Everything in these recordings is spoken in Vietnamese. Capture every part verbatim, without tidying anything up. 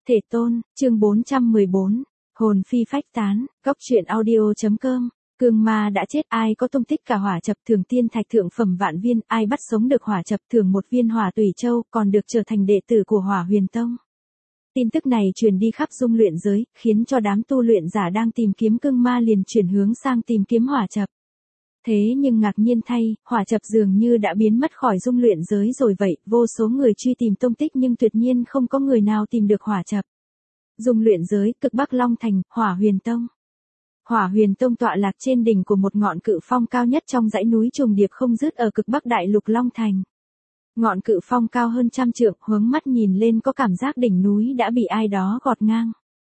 Thể tôn, chương bốn trăm mười bốn, hồn phi phách tán, góc truyện audio.com. Cương ma đã chết, ai có tung tích cả hỏa chập thường tiên thạch thượng phẩm vạn viên, ai bắt sống được hỏa chập thường một viên hỏa tùy châu, còn được trở thành đệ tử của Hỏa Huyền Tông. Tin tức này truyền đi khắp dung luyện giới, khiến cho đám tu luyện giả đang tìm kiếm cương ma liền chuyển hướng sang tìm kiếm hỏa chập. Thế nhưng ngạc nhiên thay, hỏa chập dường như đã biến mất khỏi dung luyện giới rồi vậy, vô số người truy tìm tung tích nhưng tuyệt nhiên không có người nào tìm được hỏa chập. Dung luyện giới, cực Bắc Long Thành, Hỏa Huyền Tông. Hỏa Huyền Tông tọa lạc trên đỉnh của một ngọn cự phong cao nhất trong dãy núi trùng điệp không dứt ở cực Bắc Đại Lục Long Thành. Ngọn cự phong cao hơn trăm trượng, hướng mắt nhìn lên có cảm giác đỉnh núi đã bị ai đó gọt ngang.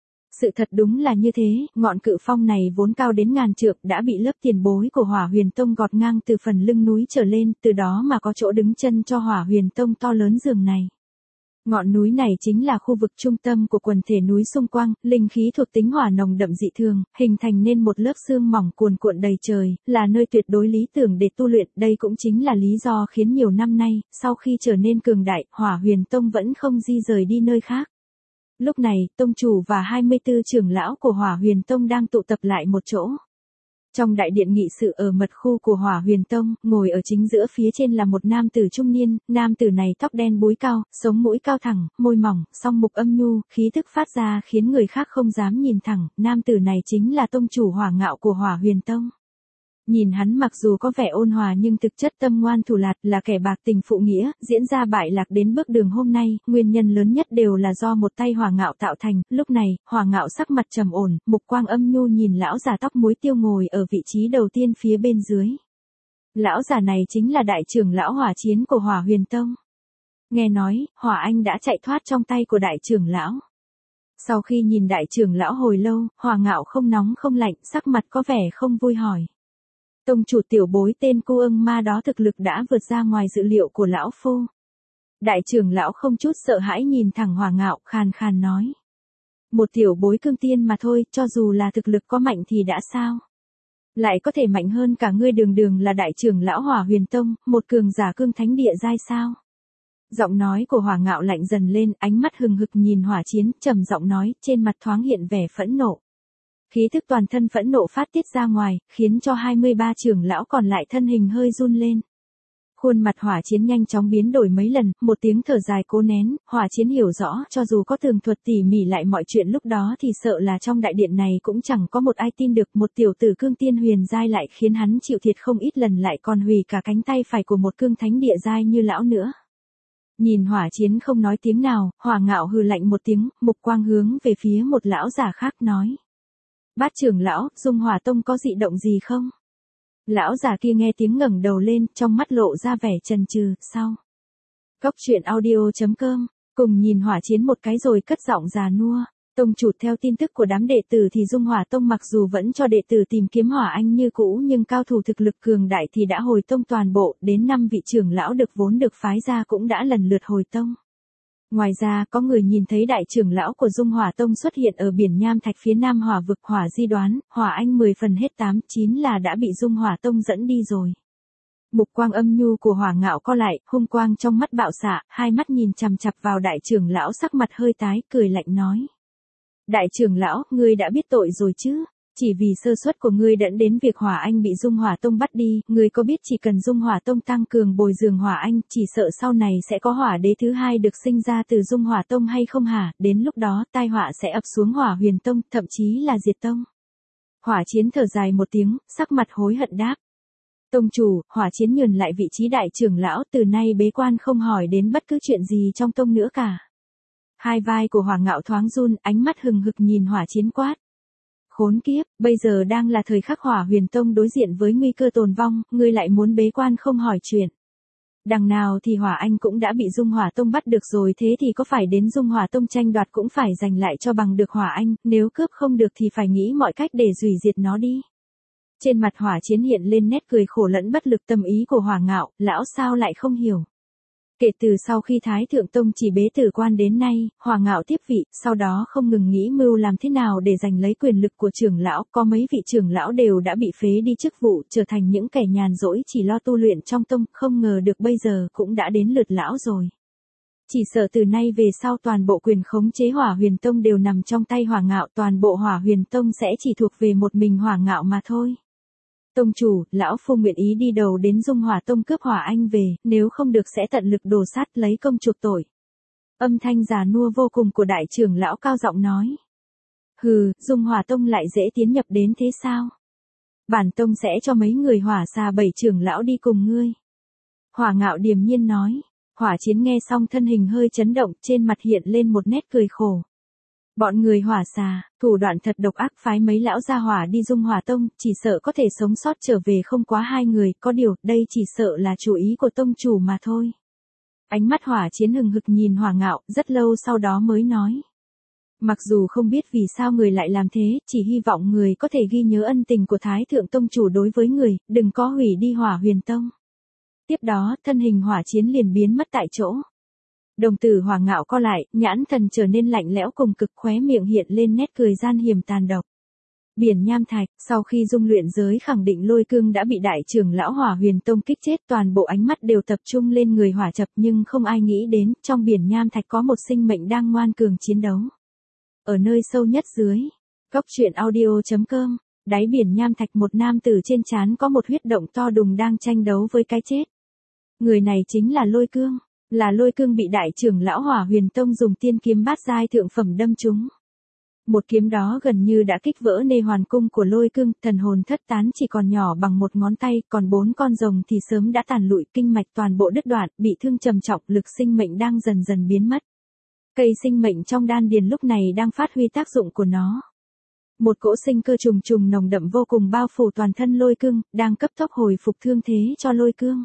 Sự thật đúng là như thế, ngọn cự phong này vốn cao đến ngàn trượng đã bị lớp tiền bối của Hỏa Huyền Tông gọt ngang từ phần lưng núi trở lên, từ đó mà có chỗ đứng chân cho Hỏa Huyền Tông to lớn giường này. Ngọn núi này chính là khu vực trung tâm của quần thể núi xung quanh, linh khí thuộc tính hỏa nồng đậm dị thường, hình thành nên một lớp sương mỏng cuồn cuộn đầy trời, là nơi tuyệt đối lý tưởng để tu luyện. Đây cũng chính là lý do khiến nhiều năm nay, sau khi trở nên cường đại, Hỏa Huyền Tông vẫn không di rời đi nơi khác. Lúc này, tông chủ và hai mươi tư trưởng lão của Hỏa Huyền Tông đang tụ tập lại một chỗ. Trong đại điện nghị sự ở mật khu của Hỏa Huyền Tông, ngồi ở chính giữa phía trên là một nam tử trung niên, nam tử này tóc đen búi cao, sống mũi cao thẳng, môi mỏng, song mục âm nhu, khí thức phát ra khiến người khác không dám nhìn thẳng, nam tử này chính là tông chủ Hỏa Ngạo của Hỏa Huyền Tông. Nhìn hắn mặc dù có vẻ ôn hòa nhưng thực chất tâm ngoan thủ lạt, là kẻ bạc tình phụ nghĩa, diễn ra bại lạc đến bước đường hôm nay, nguyên nhân lớn nhất đều là do một tay Hỏa Ngạo tạo thành. Lúc này, Hỏa Ngạo sắc mặt trầm ổn, mục quang âm nhu nhìn lão già tóc muối tiêu ngồi ở vị trí đầu tiên phía bên dưới. Lão già này chính là đại trưởng lão Hỏa Chiến của Hỏa Huyền Tông. Nghe nói, Hỏa Anh đã chạy thoát trong tay của đại trưởng lão. Sau khi nhìn đại trưởng lão hồi lâu, Hỏa Ngạo không nóng không lạnh, sắc mặt có vẻ không vui hỏi. Tông chủ tiểu bối tên Cô Ưng Ma đó thực lực đã vượt ra ngoài dự liệu của lão phu. Đại trưởng lão không chút sợ hãi nhìn thẳng Hỏa Ngạo, khàn khàn nói. Một tiểu bối cương tiên mà thôi, cho dù là thực lực có mạnh thì đã sao? Lại có thể mạnh hơn cả ngươi, đường đường là đại trưởng lão Hỏa Huyền Tông, một cường giả cương thánh địa giai sao? Giọng nói của Hỏa Ngạo lạnh dần lên, ánh mắt hừng hực nhìn Hỏa Chiến, trầm giọng nói, trên mặt thoáng hiện vẻ phẫn nộ. Khí thức toàn thân phẫn nộ phát tiết ra ngoài, khiến cho hai mươi ba trưởng lão còn lại thân hình hơi run lên. Khuôn mặt Hỏa Chiến nhanh chóng biến đổi mấy lần, một tiếng thở dài cố nén, Hỏa Chiến hiểu rõ, cho dù có tường thuật tỉ mỉ lại mọi chuyện lúc đó thì sợ là trong đại điện này cũng chẳng có một ai tin được, một tiểu tử cương tiên huyền giai lại khiến hắn chịu thiệt không ít lần, lại còn hủy cả cánh tay phải của một cương thánh địa giai như lão nữa. Nhìn Hỏa Chiến không nói tiếng nào, Hỏa Ngạo hừ lạnh một tiếng, mục quang hướng về phía một lão giả khác nói. Bát trưởng lão, Dung Hỏa Tông có dị động gì không? Lão già kia nghe tiếng ngẩng đầu lên, trong mắt lộ ra vẻ chần chừ, sau. Góc truyện audio.com, cùng nhìn Hỏa Chiến một cái rồi cất giọng già nua. Tông chủ, theo tin tức của đám đệ tử thì Dung Hỏa Tông mặc dù vẫn cho đệ tử tìm kiếm Hỏa Anh như cũ nhưng cao thủ thực lực cường đại thì đã hồi tông toàn bộ, đến năm vị trưởng lão được vốn được phái ra cũng đã lần lượt hồi tông. Ngoài ra, có người nhìn thấy đại trưởng lão của Dung Hỏa Tông xuất hiện ở biển Nham Thạch phía nam hỏa vực. Hỏa Di đoán, Hỏa Anh mười phần hết tám, chín là đã bị Dung Hỏa Tông dẫn đi rồi. Mục quang âm nhu của Hỏa Ngạo co lại, hung quang trong mắt bạo xạ, hai mắt nhìn chằm chằm vào đại trưởng lão, sắc mặt hơi tái, cười lạnh nói. Đại trưởng lão, ngươi đã biết tội rồi chứ? Chỉ vì sơ suất của ngươi dẫn đến việc Hỏa Anh bị Dung Hỏa Tông bắt đi, ngươi có biết chỉ cần Dung Hỏa Tông tăng cường bồi dưỡng Hỏa Anh, chỉ sợ sau này sẽ có hỏa đế thứ hai được sinh ra từ Dung Hỏa Tông hay không hả? Đến lúc đó, tai họa sẽ ập xuống Hỏa Huyền Tông, thậm chí là diệt tông. Hỏa Chiến thở dài một tiếng, sắc mặt hối hận đáp. Tông chủ, Hỏa Chiến nhường lại vị trí đại trưởng lão, từ nay bế quan không hỏi đến bất cứ chuyện gì trong tông nữa cả. Hai vai của Hỏa Ngạo thoáng run, ánh mắt hừng hực nhìn Hỏa Chiến quát. Khốn kiếp, bây giờ đang là thời khắc Hỏa Huyền Tông đối diện với nguy cơ tồn vong, ngươi lại muốn bế quan không hỏi chuyện. Đằng nào thì Hỏa Anh cũng đã bị Dung Hỏa Tông bắt được rồi, thế thì có phải đến Dung Hỏa Tông tranh đoạt cũng phải giành lại cho bằng được Hỏa Anh, nếu cướp không được thì phải nghĩ mọi cách để hủy diệt nó đi. Trên mặt Hỏa Chiến hiện lên nét cười khổ lẫn bất lực, tâm ý của Hỏa Ngạo, lão sao lại không hiểu. Kể từ sau khi Thái Thượng Tông chỉ bế tử quan đến nay, Hỏa Ngạo tiếp vị, sau đó không ngừng nghĩ mưu làm thế nào để giành lấy quyền lực của trưởng lão, có mấy vị trưởng lão đều đã bị phế đi chức vụ, trở thành những kẻ nhàn rỗi chỉ lo tu luyện trong tông, không ngờ được bây giờ cũng đã đến lượt lão rồi. Chỉ sợ từ nay về sau toàn bộ quyền khống chế Hỏa Huyền Tông đều nằm trong tay Hỏa Ngạo, toàn bộ Hỏa Huyền Tông sẽ chỉ thuộc về một mình Hỏa Ngạo mà thôi. Tông chủ, lão phu nguyện ý đi đầu đến Dung Hỏa Tông cướp Hỏa Anh về, nếu không được sẽ tận lực đổ sát lấy công chuộc tội. Âm thanh già nua vô cùng của đại trưởng lão cao giọng nói. Hừ, Dung Hỏa Tông lại dễ tiến nhập đến thế sao? Bản tông sẽ cho mấy người Hỏa Xà bảy trưởng lão đi cùng ngươi. Hỏa Ngạo điềm nhiên nói. Hỏa Chiến nghe xong thân hình hơi chấn động, trên mặt hiện lên một nét cười khổ. Bọn người Hỏa Xà, thủ đoạn thật độc ác, phái mấy lão gia hỏa đi Dung Hỏa Tông, chỉ sợ có thể sống sót trở về không quá hai người, có điều, đây chỉ sợ là chủ ý của tông chủ mà thôi. Ánh mắt Hỏa Chiến hừng hực nhìn Hỏa Ngạo, rất lâu sau đó mới nói. Mặc dù không biết vì sao người lại làm thế, chỉ hy vọng người có thể ghi nhớ ân tình của Thái Thượng Tông chủ đối với người, đừng có hủy đi Hỏa Huyền Tông. Tiếp đó, thân hình Hỏa Chiến liền biến mất tại chỗ. Đồng tử Hỏa Ngạo co lại, nhãn thần trở nên lạnh lẽo cùng cực, khóe miệng hiện lên nét cười gian hiểm tàn độc. Biển Nham Thạch, sau khi dung luyện giới khẳng định Lôi Cương đã bị đại trưởng lão Hỏa Huyền Tông kích chết, toàn bộ ánh mắt đều tập trung lên người Hỏa Chập, nhưng không ai nghĩ đến, trong Biển Nham Thạch có một sinh mệnh đang ngoan cường chiến đấu. Ở nơi sâu nhất dưới, Cốc Truyện Audio chấm com, đáy Biển Nham Thạch một nam tử trên trán có một huyết động to đùng đang tranh đấu với cái chết. Người này chính là Lôi Cương. Là Lôi Cương bị đại trưởng lão Hỏa Huyền Tông dùng tiên kiếm bát giai thượng phẩm đâm trúng. Một kiếm đó gần như đã kích vỡ nê hoàn cung của Lôi Cương, thần hồn thất tán chỉ còn nhỏ bằng một ngón tay, còn bốn con rồng thì sớm đã tàn lụi, kinh mạch toàn bộ đứt đoạn, bị thương trầm trọng, lực sinh mệnh đang dần dần biến mất. Cây sinh mệnh trong đan điền lúc này đang phát huy tác dụng của nó. Một cỗ sinh cơ trùng trùng nồng đậm vô cùng bao phủ toàn thân Lôi Cương, đang cấp tốc hồi phục thương thế cho Lôi Cương.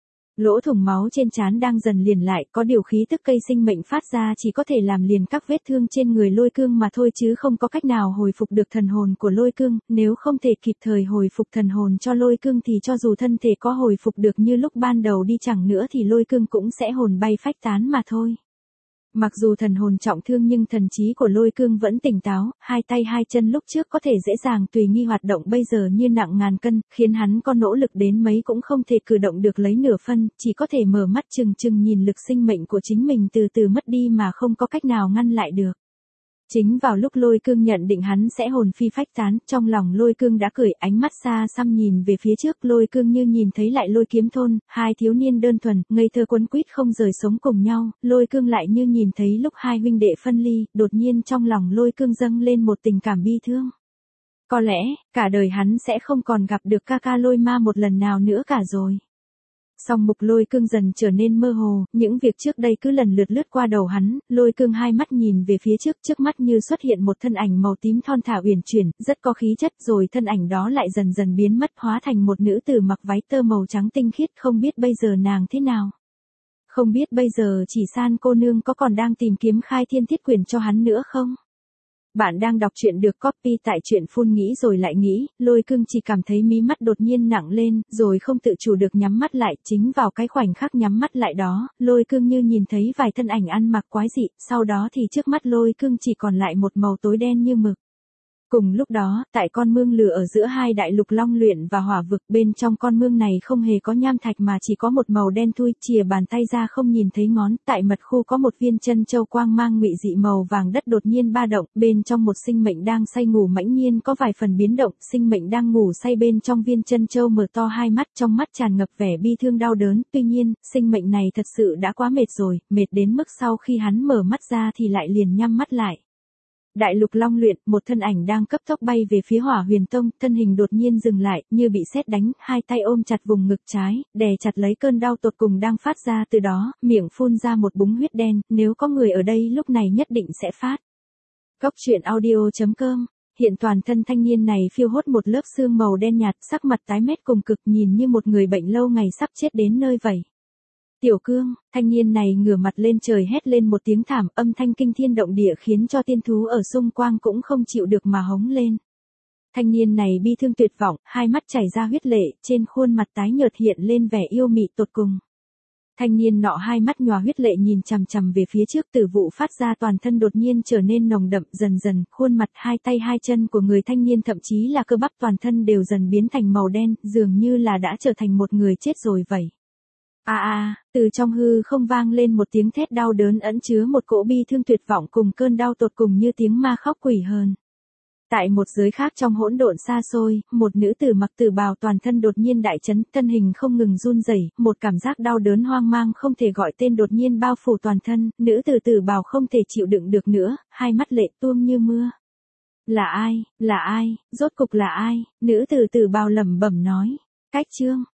Lỗ thủng máu trên trán đang dần liền lại, có điều khí tức cây sinh mệnh phát ra chỉ có thể làm liền các vết thương trên người Lôi Cương mà thôi, chứ không có cách nào hồi phục được thần hồn của Lôi Cương, nếu không thể kịp thời hồi phục thần hồn cho Lôi Cương thì cho dù thân thể có hồi phục được như lúc ban đầu đi chẳng nữa thì Lôi Cương cũng sẽ hồn bay phách tán mà thôi. Mặc dù thần hồn trọng thương nhưng thần trí của Lôi Cương vẫn tỉnh táo, hai tay hai chân lúc trước có thể dễ dàng tùy nghi hoạt động bây giờ như nặng ngàn cân, khiến hắn có nỗ lực đến mấy cũng không thể cử động được lấy nửa phân, chỉ có thể mở mắt chừng chừng nhìn lực sinh mệnh của chính mình từ từ mất đi mà không có cách nào ngăn lại được. Chính vào lúc Lôi Cương nhận định hắn sẽ hồn phi phách tán, trong lòng Lôi Cương đã cười, ánh mắt xa xăm nhìn về phía trước, Lôi Cương như nhìn thấy lại Lôi Kiếm Thôn, hai thiếu niên đơn thuần, ngây thơ quấn quýt không rời sống cùng nhau, Lôi Cương lại như nhìn thấy lúc hai huynh đệ phân ly, đột nhiên trong lòng Lôi Cương dâng lên một tình cảm bi thương. Có lẽ, cả đời hắn sẽ không còn gặp được ca ca Lôi Ma một lần nào nữa cả rồi. Song mục Lôi Cương dần trở nên mơ hồ, những việc trước đây cứ lần lượt lướt qua đầu hắn, Lôi Cương hai mắt nhìn về phía trước, trước mắt như xuất hiện một thân ảnh màu tím thon thả uyển chuyển, rất có khí chất, rồi thân ảnh đó lại dần dần biến mất, hóa thành một nữ tử mặc váy tơ màu trắng tinh khiết, không biết bây giờ nàng thế nào. Không biết bây giờ Chỉ San cô nương có còn đang tìm kiếm khai thiên thiết quyền cho hắn nữa không? Bạn đang đọc truyện được copy tại truyện phun nghĩ rồi lại nghĩ, Lôi Cương chỉ cảm thấy mí mắt đột nhiên nặng lên, rồi không tự chủ được nhắm mắt lại, chính vào cái khoảnh khắc nhắm mắt lại đó, Lôi Cương như nhìn thấy vài thân ảnh ăn mặc quái dị, sau đó thì trước mắt Lôi Cương chỉ còn lại một màu tối đen như mực. Cùng lúc đó, tại con mương lửa ở giữa hai đại lục Long Luyện và Hỏa Vực, bên trong con mương này không hề có nham thạch mà chỉ có một màu đen thui, chìa bàn tay ra không nhìn thấy ngón, tại mật khu có một viên chân châu quang mang ngụy dị màu vàng đất đột nhiên ba động, bên trong một sinh mệnh đang say ngủ mãnh nhiên có vài phần biến động, sinh mệnh đang ngủ say bên trong viên chân châu mở to hai mắt, trong mắt tràn ngập vẻ bi thương đau đớn, tuy nhiên, sinh mệnh này thật sự đã quá mệt rồi, mệt đến mức sau khi hắn mở mắt ra thì lại liền nhắm mắt lại. Đại lục Long Luyện, một thân ảnh đang cấp tốc bay về phía Hỏa Huyền Tông, thân hình đột nhiên dừng lại, như bị sét đánh, hai tay ôm chặt vùng ngực trái, đè chặt lấy cơn đau tột cùng đang phát ra từ đó, miệng phun ra một búng huyết đen, nếu có người ở đây lúc này nhất định sẽ phát. Cốc Truyện Audio chấm com, hiện toàn thân thanh niên này phiêu hốt một lớp sương màu đen nhạt, sắc mặt tái mét cùng cực, nhìn như một người bệnh lâu ngày sắp chết đến nơi vậy. Tiểu Cương, thanh niên này ngửa mặt lên trời hét lên một tiếng thảm, âm thanh kinh thiên động địa khiến cho tiên thú ở xung quanh cũng không chịu được mà hống lên. Thanh niên này bi thương tuyệt vọng, hai mắt chảy ra huyết lệ, trên khuôn mặt tái nhợt hiện lên vẻ yêu mị tột cùng. Thanh niên nọ hai mắt nhòa huyết lệ nhìn chằm chằm về phía trước, tử vụ phát ra toàn thân đột nhiên trở nên nồng đậm, dần dần, khuôn mặt, hai tay hai chân của người thanh niên thậm chí là cơ bắp toàn thân đều dần biến thành màu đen, dường như là đã trở thành một người chết rồi vậy. A a, từ trong hư không vang lên một tiếng thét đau đớn ẩn chứa một cỗ bi thương tuyệt vọng cùng cơn đau tột cùng như tiếng ma khóc quỷ hờn. Tại một giới khác trong hỗn độn xa xôi, một nữ tử mặc tử bào toàn thân đột nhiên đại chấn, thân hình không ngừng run rẩy, một cảm giác đau đớn hoang mang không thể gọi tên đột nhiên bao phủ toàn thân, nữ tử tử bào không thể chịu đựng được nữa, hai mắt lệ tuôn như mưa. Là ai, là ai, rốt cục là ai, nữ tử tử bào lẩm bẩm nói. Cách chương